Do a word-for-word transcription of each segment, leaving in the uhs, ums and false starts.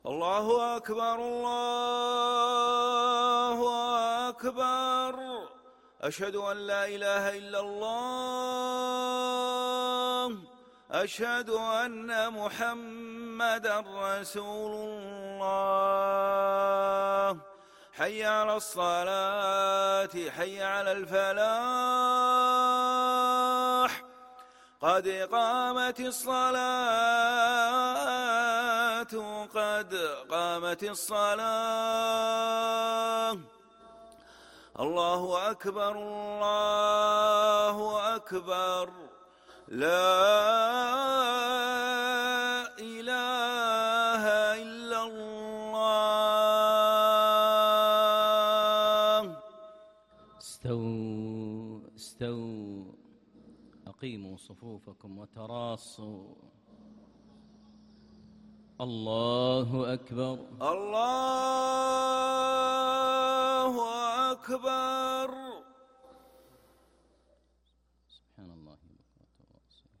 الله أكبر الله أكبر. أشهد أن لا إله إلا الله. أشهد أن محمدا رسول الله. حي على الصلاة، حي على الفلاح، قد قامت الصلاة، قد قامت الصلاة. الله أكبر الله أكبر. لا إله إلا الله. استووا استووا، أقيموا صفوفكم وتراصوا. الله أكبر الله أكبر. سبحان الله بكرة وأصيلا.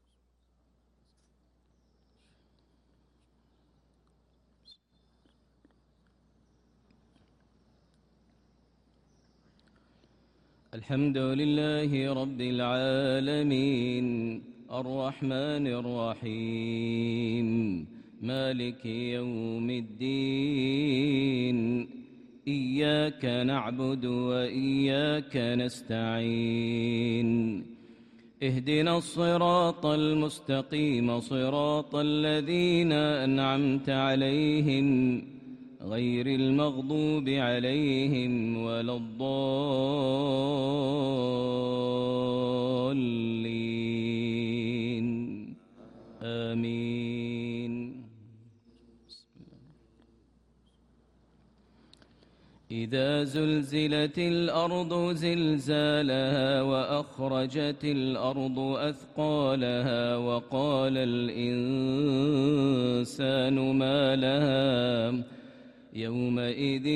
الحمد لله رب العالمين، الرحمن الرحيم، مالك يوم الدين. إياك نعبد وإياك نستعين. اهدنا الصراط المستقيم، صراط الذين أنعمت عليهم، غير المغضوب عليهم ولا الضالين. آمين. إذا زلزلت الأرض زلزالها، وأخرجت الأرض أثقالها، وقال الإنسان ما لها يومئذ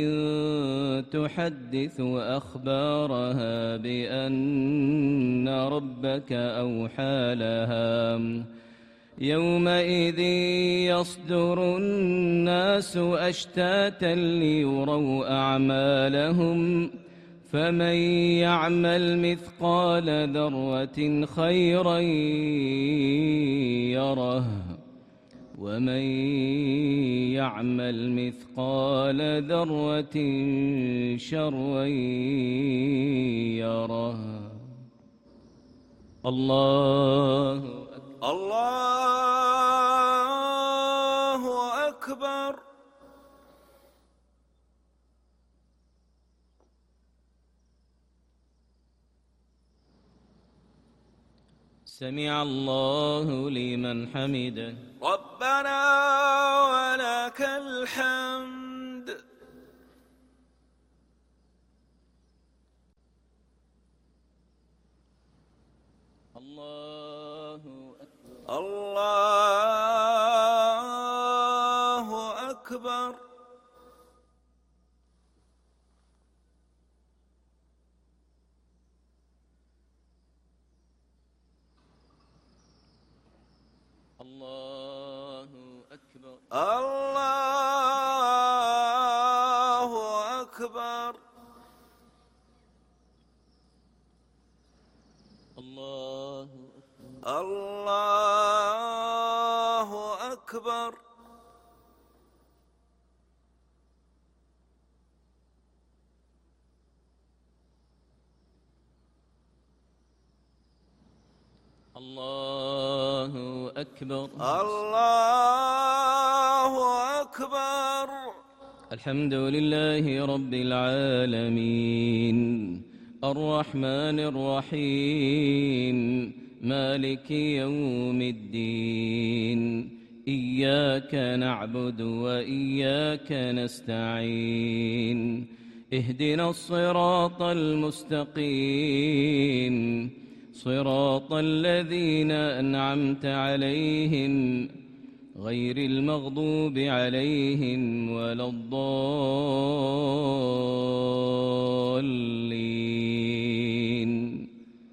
تحدث أخبارها بأن ربك أوحى لها. يومئذ يصدر الناس أشتاتا ليروا أعمالهم، فمن يعمل مثقال ذرة خيرا يره، ومن يعمل مثقال ذرة شرا يره. الله الله أكبر. سمع الله لمن حمده. ربنا ولك الحمد. الله أكبر. الله أكبر. الله أكبر. الله أكبر. الله الله أكبر. الله أكبر. الله أكبر. الحمد لله رب العالمين، الرحمن الرحيم، مالك يوم الدين. إياك نعبد وإياك نستعين. اهدنا الصراط المستقيم، صراط الذين أنعمت عليهم، غير المغضوب عليهم ولا الضالين.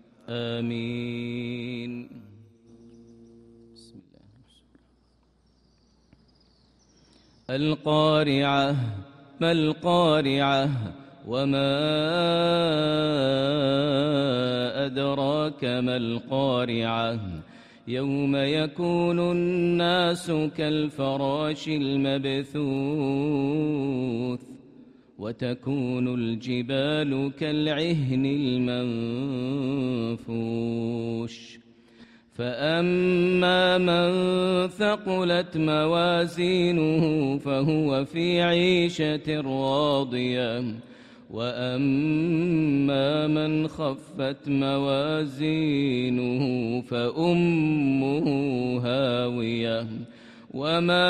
آمين. بسم الله. القارعة ما القارعة وما أدراك ما القارعة يوم يكون الناس كالفراش المبثوث وتكون الجبال كالعهن المنفوش فأما من ثقلت موازينه فهو في عيشة راضية وأما من خفت موازينه فأمه هاوية وما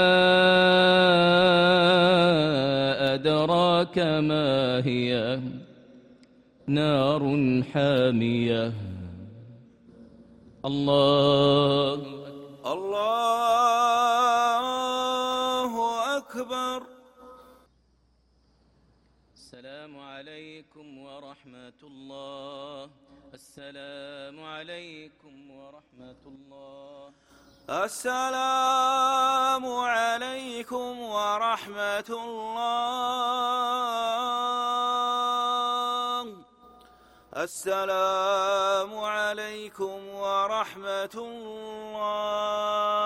أدراك ما هي نار حامية. الله الله أكبر. السلام عليكم ورحمة الله. السلام عليكم ورحمة الله. السلام عليكم ورحمة الله. السلام عليكم ورحمة الله.